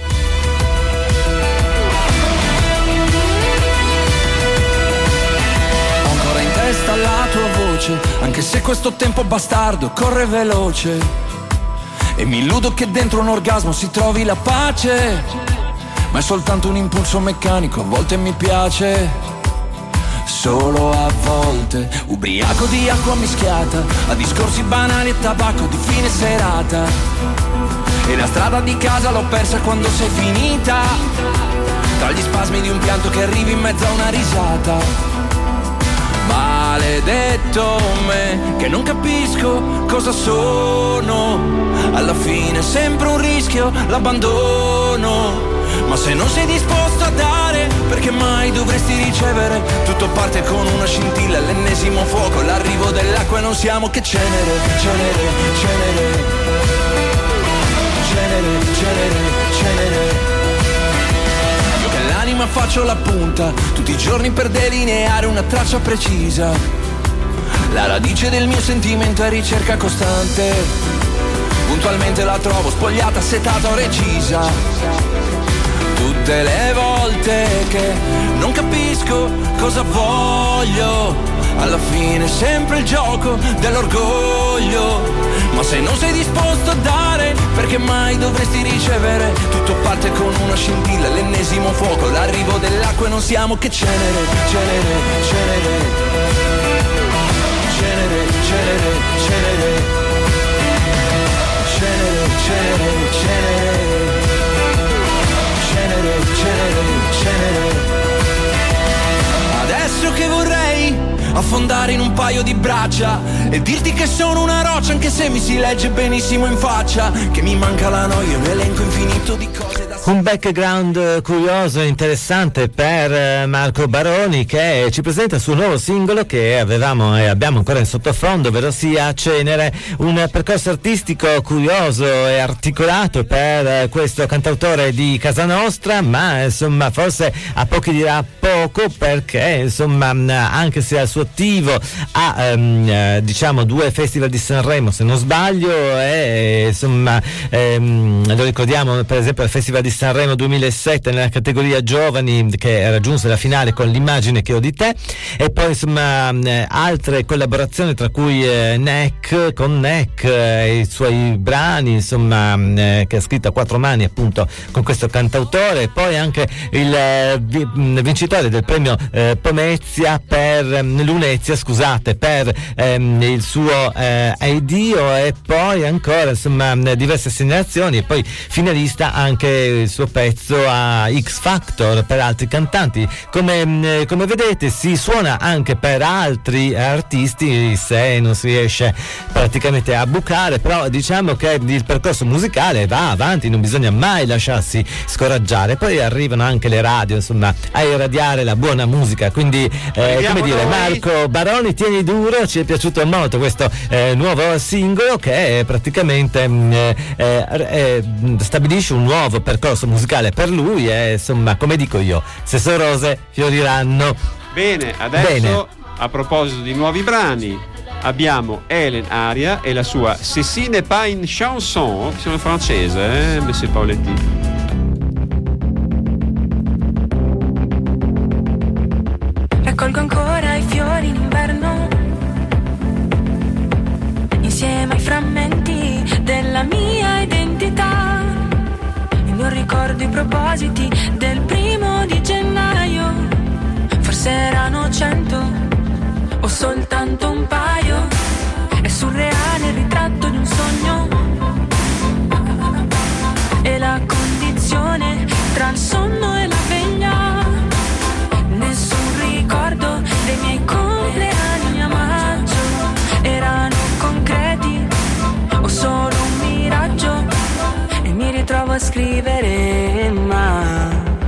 Ho ancora in testa la tua voce, anche se questo tempo bastardo corre veloce, e mi illudo che dentro un orgasmo si trovi la pace, ma è soltanto un impulso meccanico, a volte mi piace. Solo a volte, ubriaco di acqua mischiata, a discorsi banali e tabacco di fine serata, e la strada di casa l'ho persa quando sei finita, tra gli spasmi di un pianto che arrivi in mezzo a una risata. Maledetto me, che non capisco cosa sono, alla fine è sempre un rischio l'abbandono. Ma se non sei disposto a dare, perché mai dovresti ricevere? Tutto parte con una scintilla, l'ennesimo fuoco, l'arrivo dell'acqua e non siamo che cenere, cenere, cenere, cenere, cenere, cenere. Io che l'anima faccio la punta, tutti i giorni per delineare una traccia precisa. La radice del mio sentimento è ricerca costante. puntualmente la trovo spogliata, setata o recisa. Tutte le volte che non capisco cosa voglio, alla fine è sempre il gioco dell'orgoglio. Ma se non sei disposto a dare, perché mai dovresti ricevere? Tutto parte con una scintilla, l'ennesimo fuoco, l'arrivo dell'acqua e non siamo che cenere, cenere, cenere, cenere, cenere, cenere, cenere, cenere, cenere, cenere, cenere. Adesso che vorrei affondare in un paio di braccia e dirti che sono una roccia, anche se mi si legge benissimo in faccia che mi manca la noia, un elenco infinito di cose da... Un background curioso e interessante per Marco Baroni, che ci presenta il suo nuovo singolo che avevamo e abbiamo ancora in sottofondo, ovvero sia Cenere, un percorso artistico curioso e articolato per questo cantautore di casa nostra, ma insomma forse a pochi dirà poco, perché insomma anche se al suo attivo ha ehm, diciamo due festival di Sanremo se non sbaglio, e insomma ehm, lo ricordiamo per esempio al Festival di Sanremo duemilasette nella categoria giovani, che raggiunse la finale con L'immagine che ho di te, e poi insomma eh, altre collaborazioni tra cui eh, Neck con Neck e eh, i suoi brani insomma eh, che ha scritto a quattro mani appunto con questo cantautore, poi anche il eh, vincitore del premio eh, Pomezia per ehm, Lunezia scusate per ehm, il suo eh, Aidio, e poi ancora insomma diverse segnalazioni, e poi finalista anche il suo pezzo a X Factor per altri cantanti. Come, come vedete si suona anche per altri artisti se non si riesce praticamente a bucare, però diciamo che il percorso musicale va avanti, non bisogna mai lasciarsi scoraggiare, poi arrivano anche le radio insomma a irradiare la buona musica, quindi eh, come dire, Marco Baroni, tieni duro, ci è piaciuto molto questo eh, nuovo singolo che praticamente eh, eh, stabilisce un nuovo percorso musicale per lui, e insomma come dico io, se sono rose fioriranno. Bene, adesso Bene. A proposito di nuovi brani abbiamo Hélène Aria e la sua Ceci n'est pas une chanson, che sono francese, eh, Messie Paoletti. Raccolgo ancora i fiori in inverno, insieme ai frammenti della mia identità, e non ricordo i propositi del primo di gennaio, forse erano cento o soltanto un paio. È surreale il ritratto di un sogno e la condizione tra il sonno e la veglia. Nessun ricordo dei miei compleanni a maggio erano concreti o solo un miraggio, e mi ritrovo a scrivere ma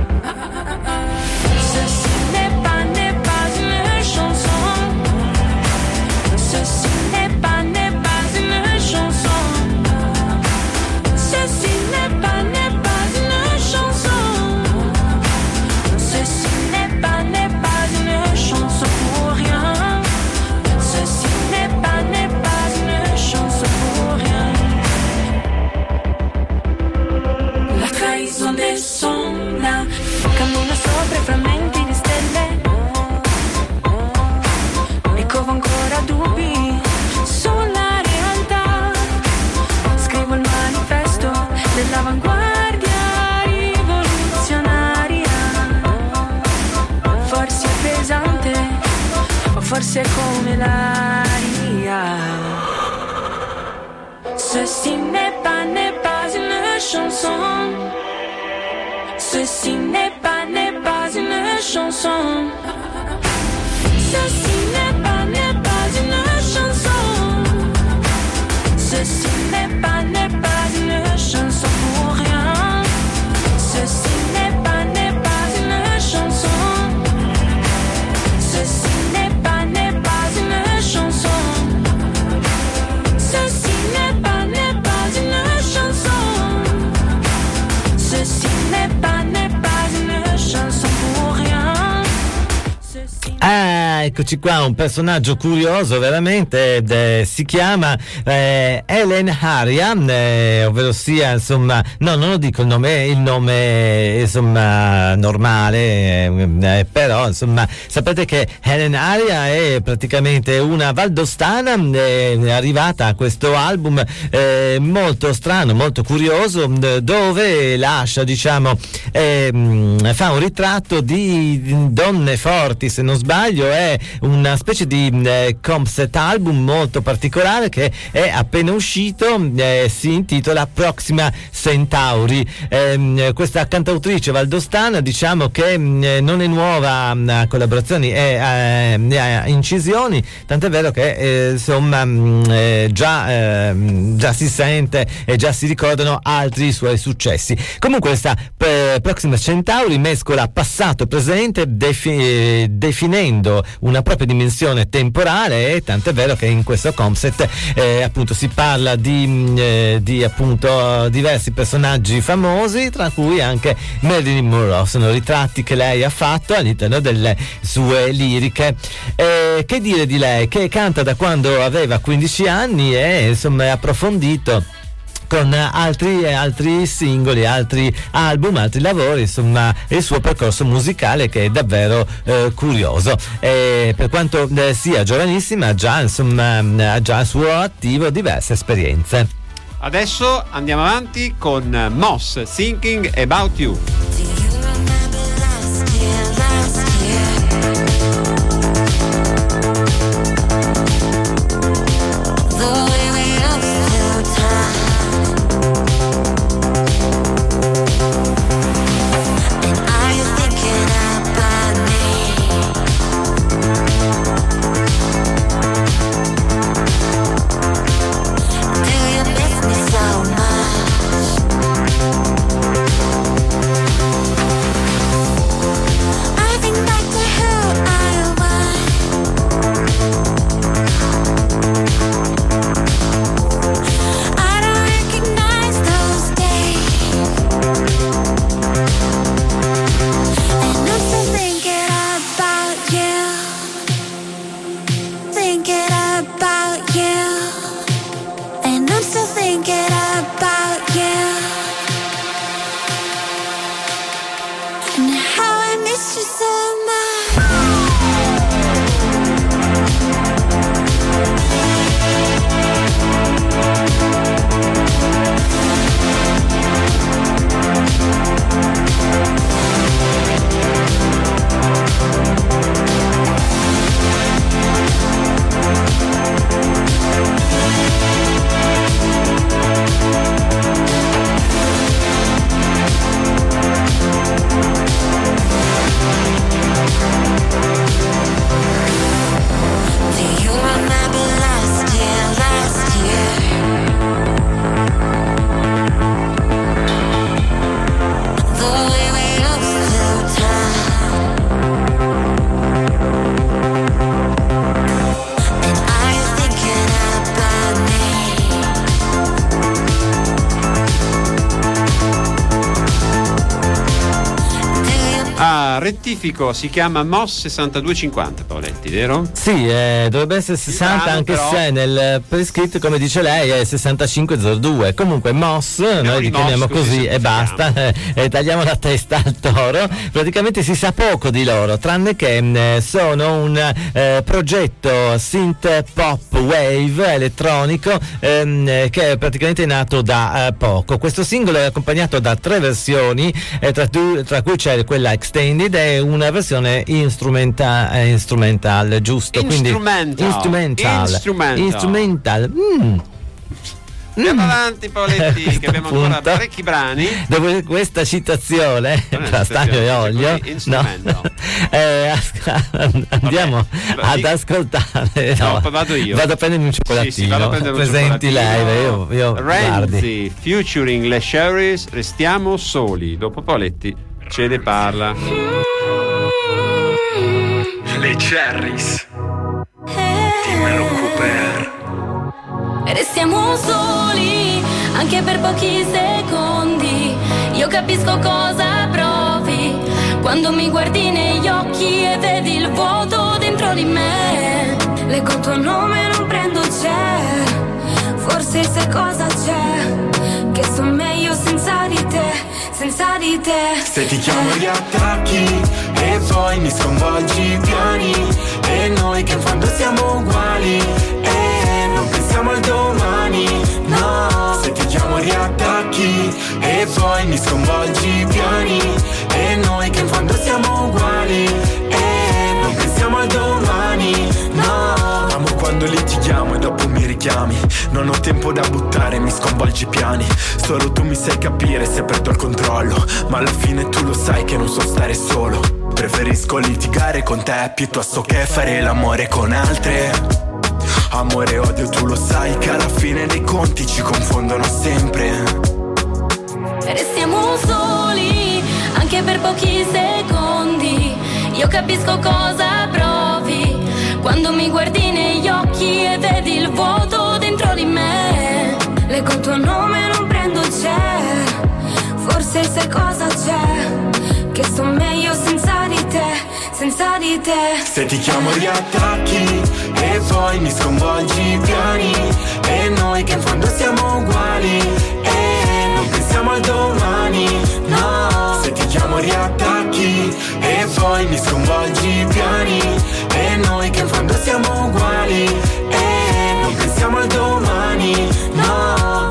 ceci n'est pas, n'est pas une chanson, ceci n'est pas, n'est pas une chanson, ceci n'est pas, n'est pas une chanson, ceci n'est pas, n'est pas une chanson pour rien, ceci n'est pas, n'est pas une chanson pour rien. La trahison des sons là cammina sopra i frammenti di stelle, e covo ancora dubbi sulla realtà. Scrivo il manifesto dell'avanguardia rivoluzionaria, forse è pesante o forse è come l'aria. Ceci n'est pas, n'est pas une chanson, ceci n'est pas, n'est pas une chanson, ceci n'est pas, n'est pas une chanson, ceci n'est pas, n'est pas une chanson pour rien, ceci n'est pas, n'est pas une chanson, ceci n'est pas, n'est pas une chanson, ceci n'est pas, n'est pas une chanson, Ah, eccoci qua, un personaggio curioso veramente, ed, eh, si chiama eh, Helen Aria, eh, ovvero sia, insomma, no, non lo dico il nome, il nome insomma normale, eh, eh, però insomma sapete che Helen Aria è praticamente una valdostana, eh, è arrivata a questo album eh, molto strano, molto curioso, dove lascia, diciamo, eh, fa un ritratto di donne forti, se non sbaglio. È una specie di eh, concept album molto particolare che è appena uscito, eh, si intitola Proxima Centauri. Eh, questa cantautrice valdostana, diciamo che mh, non è nuova a collaborazioni e a, a incisioni, tant'è vero che eh, insomma mh, eh, già, eh, già si sente e già si ricordano altri suoi successi. Comunque questa eh, Proxima Centauri mescola passato e presente, defi- definendo una propria dimensione temporale, e tant'è vero che in questo concept eh, appunto si parla di, eh, di appunto diversi personaggi famosi, tra cui anche Marilyn Monroe. Sono ritratti che lei ha fatto all'interno delle sue liriche. Eh, che dire di lei? Che canta da quando aveva quindici anni e insomma è approfondito con altri, altri singoli, altri album, altri lavori, insomma il suo percorso musicale che è davvero eh, curioso. E per quanto eh, sia giovanissima, già insomma ha già al suo attivo diverse esperienze. Adesso andiamo avanti con Moss, Thinking About You. Rettifico, si chiama Moss sessantadue cinquanta, Paoletti, vero? Sì, eh, dovrebbe essere sessanta, brano, anche però... se nel prescritto, come dice lei, è sessantacinque zero due. Comunque Moss, no, noi li chiamiamo così, così e basta, eh, e tagliamo la testa al toro. Praticamente si sa poco di loro, tranne che eh, sono un eh, progetto synth pop wave elettronico ehm, che è praticamente nato da eh, poco. Questo singolo è accompagnato da tre versioni, eh, tra, tu, tra cui c'è quella extended, è una versione instrumenta, eh, instrumental, giusto? Instrumental. Quindi, instrumental. Instrumental. Instrumental. Mm. Andiamo mm. avanti, Paoletti, che abbiamo ancora parecchi brani. Dopo questa citazione tra stagno e olio, no, eh, andiamo Vabbè, ad sì. ascoltare. No, no, vado io. Vado a prendermi un cioccolatino. Sì, sì, vado a prendere un Presenti live. Io, io Renzi, featuring Le Cherries, Restiamo soli. Dopo Paoletti ce ne parla. Le Cherries. Dimmelo Cooper. Restiamo soli anche per pochi secondi. Io capisco cosa provi quando mi guardi negli occhi e vedi il vuoto di me. Leggo il tuo nome e non prendo il cielo. Forse sai cosa c'è, che sto meglio senza di te, senza di te. Se ti chiamo riattacchi e poi mi sconvolgi i piani, e noi che in fondo siamo uguali e non pensiamo al domani, no. Se ti chiamo riattacchi e poi mi sconvolgi i piani, e noi che in fondo siamo uguali e non pensiamo al domani, no. Amo quando litighiamo e dopo mi richiami, non ho tempo da buttare, mi sconvolgi i piani. Solo tu mi sai capire se perdo il controllo, ma alla fine tu lo sai che non so stare solo. Preferisco litigare con te piuttosto che fare l'amore con altre. Amore e odio tu lo sai che alla fine dei conti ci confondono sempre. Restiamo soli anche per pochi secondi. Io capisco cosa provi quando mi guardi negli occhi e vedi il vuoto dentro di me. Leggo il tuo nome e non prendo il cielo. Forse sai cosa c'è, che sto meglio senza di te, senza di te. Se ti chiamo riattacchi e poi mi sconvolgi i piani, e noi che in fondo siamo uguali e non pensiamo al domani, no. Se ti chiamo riattacchi e poi mi sconvolgi i piani, e noi che in fondo siamo uguali e non pensiamo al domani, no.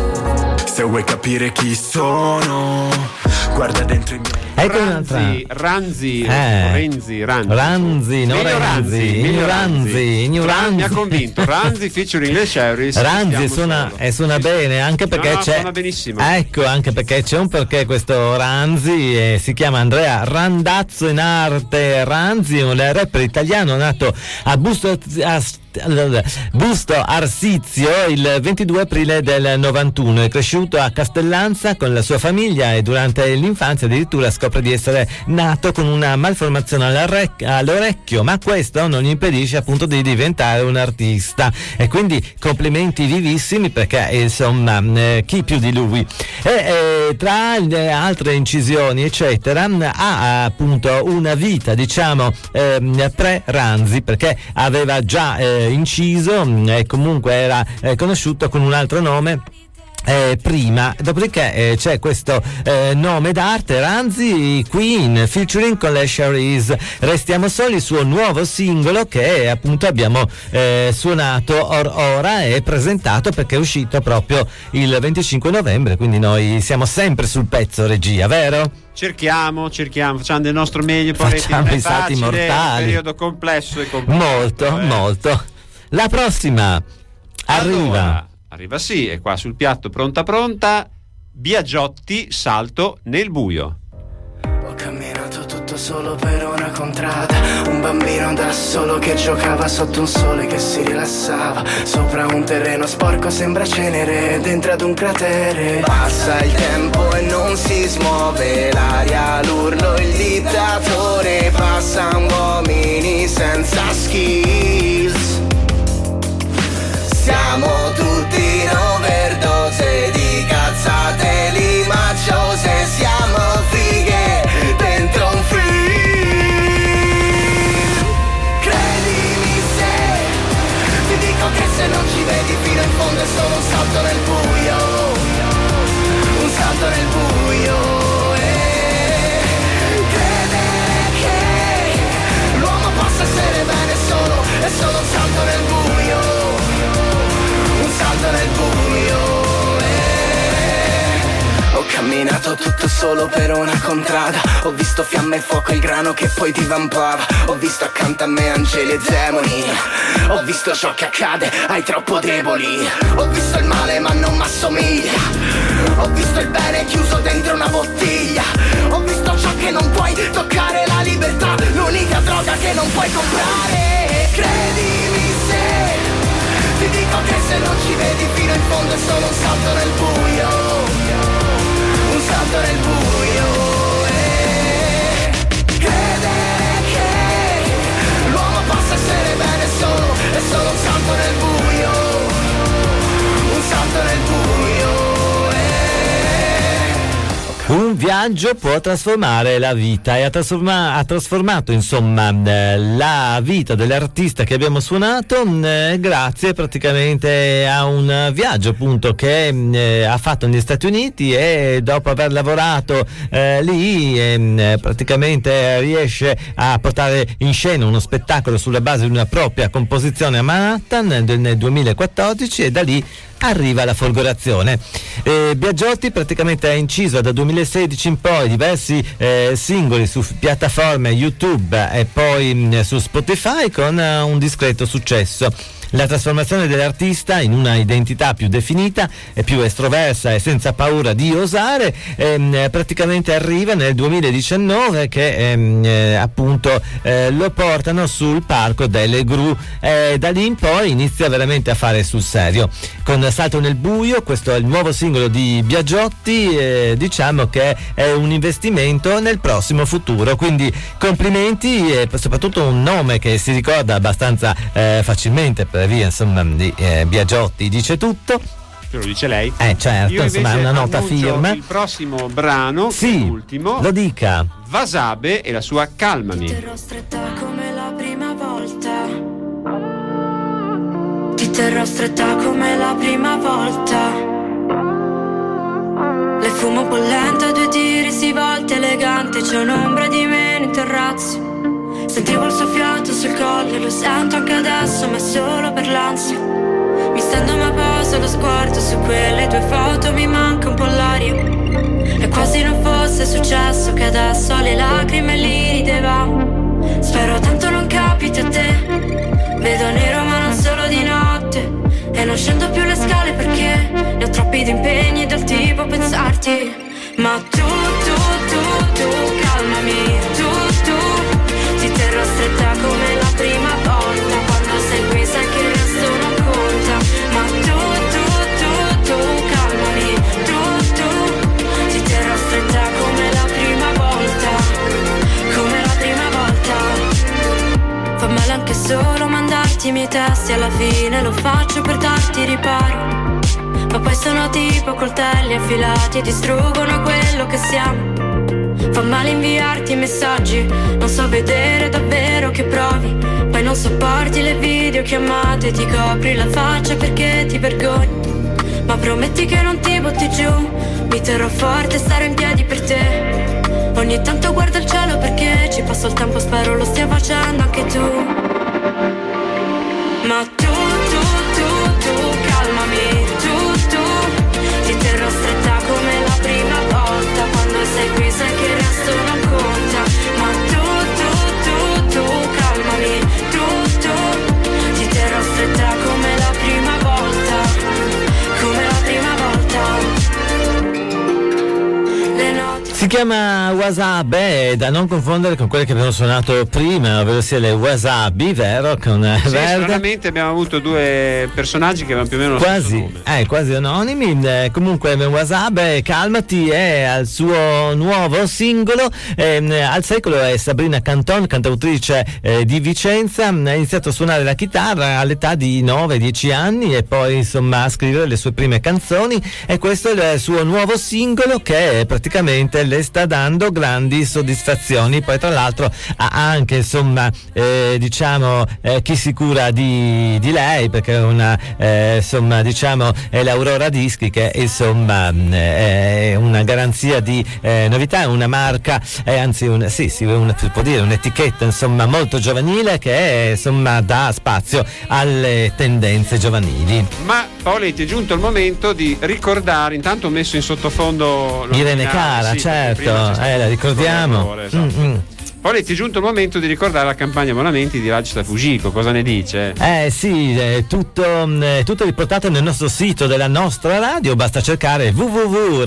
Se vuoi capire chi sono, guarda dentro i miei. Ecco Ranzi, Ranzi, Eh. Renzi, Ranzi. Ranzi, no Meglio Ranzi, meglio Ranzi, Ranzi. Ranzi mi ha convinto. Ranzi featuring Le Cherries. Ranzi suona, e suona bene anche perché No, no, c'è suona benissimo. Ecco, anche perché c'è un perché questo Ranzi eh, si chiama Andrea Randazzo in arte. Ranzi è un rapper italiano nato a Busto a Busto Arsizio il ventidue aprile del novantuno. È cresciuto a Castellanza con la sua famiglia e durante l'infanzia addirittura scopre di essere nato con una malformazione all'arrec- all'orecchio, ma questo non gli impedisce appunto di diventare un artista, e quindi complimenti vivissimi perché insomma eh, chi più di lui. E eh, tra le altre incisioni eccetera ha appunto una vita diciamo eh, pre-Ranzi, perché aveva già eh, inciso e comunque era eh, conosciuto con un altro nome Eh, prima, dopodiché eh, c'è questo eh, nome d'arte, Ranzi Queen featuring con Le Cherries. Restiamo soli, suo nuovo singolo che appunto abbiamo eh, suonato or ora e presentato perché è uscito proprio il venticinque novembre, quindi noi siamo sempre sul pezzo, regia, vero? Cerchiamo, cerchiamo, facciamo del nostro meglio, poi Facciamo è i salti facile, mortali. È un periodo complesso e complicato. Molto, eh. molto. La prossima arriva. Allora, arriva sì, è qua sul piatto, pronta pronta. Biagiotti, Salto nel buio. Ho camminato tutto solo per una contrada, un bambino da solo che giocava sotto un sole che si rilassava, sopra un terreno sporco sembra cenere, dentro ad un cratere. Passa il tempo e non si smuove l'aria, l'urlo, il dittatore, passano uomini senza skills. Siamo tutti in overdose di cazzate limaciose, siamo fighe dentro un film. Credimi se ti dico che se non ci vedi fino in fondo è solo un salto nel buio, un salto nel buio. E credere che l'uomo possa essere bene solo, è solo un salto nel buio, salto nel buio. eh. Ho camminato tutto solo per una contrada, ho visto fiamme e fuoco, il grano che poi divampava, ho visto accanto a me angeli e demoni, ho visto ciò che accade ai troppo deboli, ho visto il male ma non m'assomiglia, ho visto il bene chiuso dentro una bottiglia, ho visto ciò che non puoi toccare, la libertà, l'unica droga che non puoi comprare. Credimi se ti dico che se non ci vedi fino in fondo è solo un salto nel buio, un salto nel buio. E credere che l'uomo possa essere bene solo, è solo un salto nel buio, un salto nel buio. Un viaggio può trasformare la vita e ha, trasforma- ha trasformato insomma eh, la vita dell'artista che abbiamo suonato eh, grazie praticamente a un viaggio appunto che eh, ha fatto negli Stati Uniti, e dopo aver lavorato eh, lì eh, praticamente riesce a portare in scena uno spettacolo sulla base di una propria composizione a Manhattan nel, nel duemilaquattordici, e da lì arriva la folgorazione. Eh, Biagiotti praticamente ha inciso da duemilasedici in poi diversi eh, singoli su piattaforme YouTube e poi mh, su Spotify con uh, un discreto successo. La trasformazione dell'artista in una identità più definita e più estroversa e senza paura di osare ehm, praticamente arriva nel duemiladiciannove, che ehm, eh, appunto eh, lo portano sul palco delle Gru, e da lì in poi inizia veramente a fare sul serio. Con Salto nel buio, questo è il nuovo singolo di Biagiotti, eh, diciamo che è un investimento nel prossimo futuro, quindi complimenti, e soprattutto un nome che si ricorda abbastanza eh, facilmente per via insomma di eh, Biagiotti dice tutto. Lo dice lei. Eh certo, Io insomma è una nota firma. Il prossimo brano, sì, che è l'ultimo, lo dica. Wasabi e la sua Calmami. Ti terrò stretta come la prima volta. Ti terrò stretta come la prima volta. Le fumo bollente, due tiri si volta elegante, c'è un'ombra di me in terrazzo. Sentivo il suo fiato sul collo, lo sento anche adesso, ma è solo per l'ansia. Mi stendo ma poso lo sguardo su quelle due foto, mi manca un po' l'aria. E quasi non fosse successo che adesso le lacrime li ridevamo. Spero tanto non capiti a te. Vedo nero ma non solo di notte. E non scendo più le scale perché ne ho troppi di impegni del tipo pensarti. Ma tu, tu, tu, tu, calmami, tu, tu. Ti terrò stretta come la prima volta. Quando sei qui sai che il resto non conta. Ma tu, tu, tu, tu, calmami, tu, tu. Ti terrò stretta come la prima volta. Come la prima volta. Fa male anche solo mandarti i miei testi. Alla fine lo faccio per darti riparo. Ma poi sono tipo coltelli affilati e distruggono quello che siamo. Fa male inviarti messaggi, non so vedere davvero che provi. Poi non sopporti le videochiamate, ti copri la faccia perché ti vergogni. Ma prometti che non ti butti giù, mi terrò forte e starò in piedi per te. Ogni tanto guardo il cielo perché ci passo il tempo, spero lo stia facendo anche tu. Ma tu, tu, tu, tu, calmami, tu, tu. Ti terrò stretta come la prima volta. Quando sei qui sai che il resto non conta. Ma tu, tu, tu, tu, calmami, tu, tu. Ti terrò stretta come la prima volta. Come la prima volta. Le notti. Si chiama Wasabi, da non confondere con quelle che abbiamo suonato prima, ovvero sia le Wasabi, vero? Con sì, verde. stranamente abbiamo avuto due personaggi che avevano più o meno lo quasi, stesso nome. eh, quasi anonimi. Eh, comunque Wasabi, calmati, è al suo nuovo singolo. Eh, al secolo è Sabrina Canton, cantautrice eh, di Vicenza. Ha iniziato a suonare la chitarra all'età di nove dieci anni e poi insomma a scrivere le sue prime canzoni, e questo è il suo nuovo singolo che praticamente le sta dando grandi soddisfazioni. Poi tra l'altro ha anche insomma eh, diciamo eh, chi si cura di, di lei, perché è una eh, insomma diciamo è l'Aurora Dischi, che insomma è una garanzia di eh, novità, è una marca, è anzi un, sì, sì, una, si può dire un'etichetta insomma molto giovanile che insomma dà spazio alle tendenze giovanili. Ma Paoletti, è giunto il momento di ricordare, intanto ho messo in sottofondo Irene Cara, sì, certo, eh, la ricordiamo. Esatto. Mm-hmm. Paoletti, è giunto il momento di ricordare la campagna abbonamenti di Ragista Fujiko, cosa ne dice? Eh sì, è tutto, è tutto riportato nel nostro sito della nostra radio, basta cercare w w w punto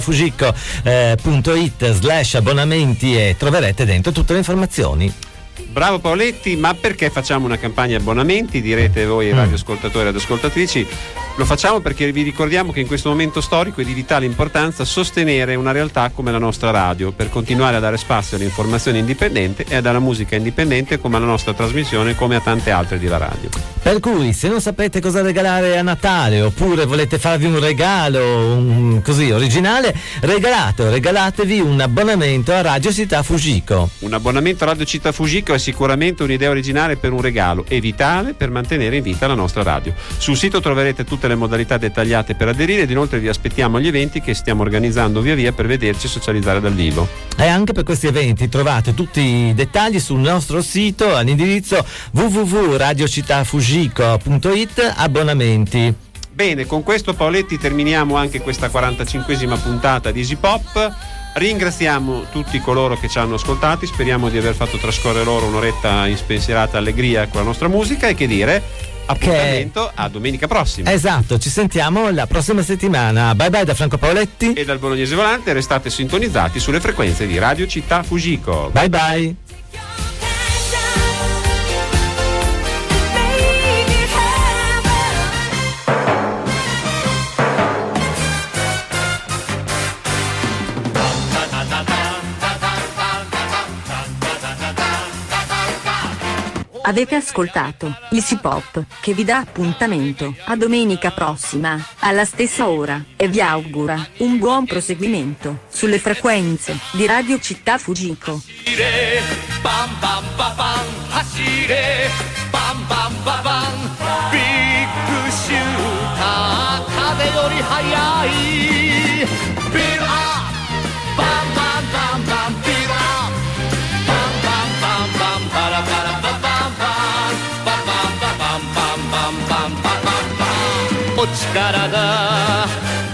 radiocitafujiko punto it slash abbonamenti e troverete dentro tutte le informazioni. Bravo Paoletti, ma perché facciamo una campagna abbonamenti? Direte voi radioascoltatori ed ascoltatrici. Lo facciamo perché vi ricordiamo che in questo momento storico è di vitale importanza sostenere una realtà come la nostra radio per continuare a dare spazio all'informazione indipendente e alla musica indipendente come alla nostra trasmissione, come a tante altre di la radio. Per cui se non sapete cosa regalare a Natale oppure volete farvi un regalo un, così originale, regalate o regalatevi un abbonamento a Radio Città Fujiko. Un abbonamento a Radio Città Fujiko è sicuramente un'idea originale per un regalo e vitale per mantenere in vita la nostra radio. Sul sito troverete tutte le modalità dettagliate per aderire ed inoltre vi aspettiamo agli eventi che stiamo organizzando via via per vederci e socializzare dal vivo. E anche per questi eventi trovate tutti i dettagli sul nostro sito all'indirizzo w w w punto radio città fujiko punto i t abbonamenti. Bene, con questo Paoletti terminiamo anche questa quarantacinquesima puntata di Easy Pop. Ringraziamo tutti coloro che ci hanno ascoltati, speriamo di aver fatto trascorrere loro un'oretta in spensierata allegria con la nostra musica e che dire appuntamento che... a domenica prossima. Esatto, ci sentiamo la prossima settimana. Bye bye da Franco Paoletti e dal Bolognese Volante. Restate sintonizzati sulle frequenze di Radio Città Fujiko. Bye bye. Avete ascoltato Easy Pop, che vi dà appuntamento a domenica prossima, alla stessa ora, e vi augura un buon proseguimento sulle frequenze di Radio Città Fujiko. Bam bam ba bam, hashire, bam bam ba bam, big shooter, kaze yori hayai, beat up, bam bam bam bam, beat up, bam bam bam bam, para para ba bam bam, bam bam bam bam bam bam bam bam bam, お力が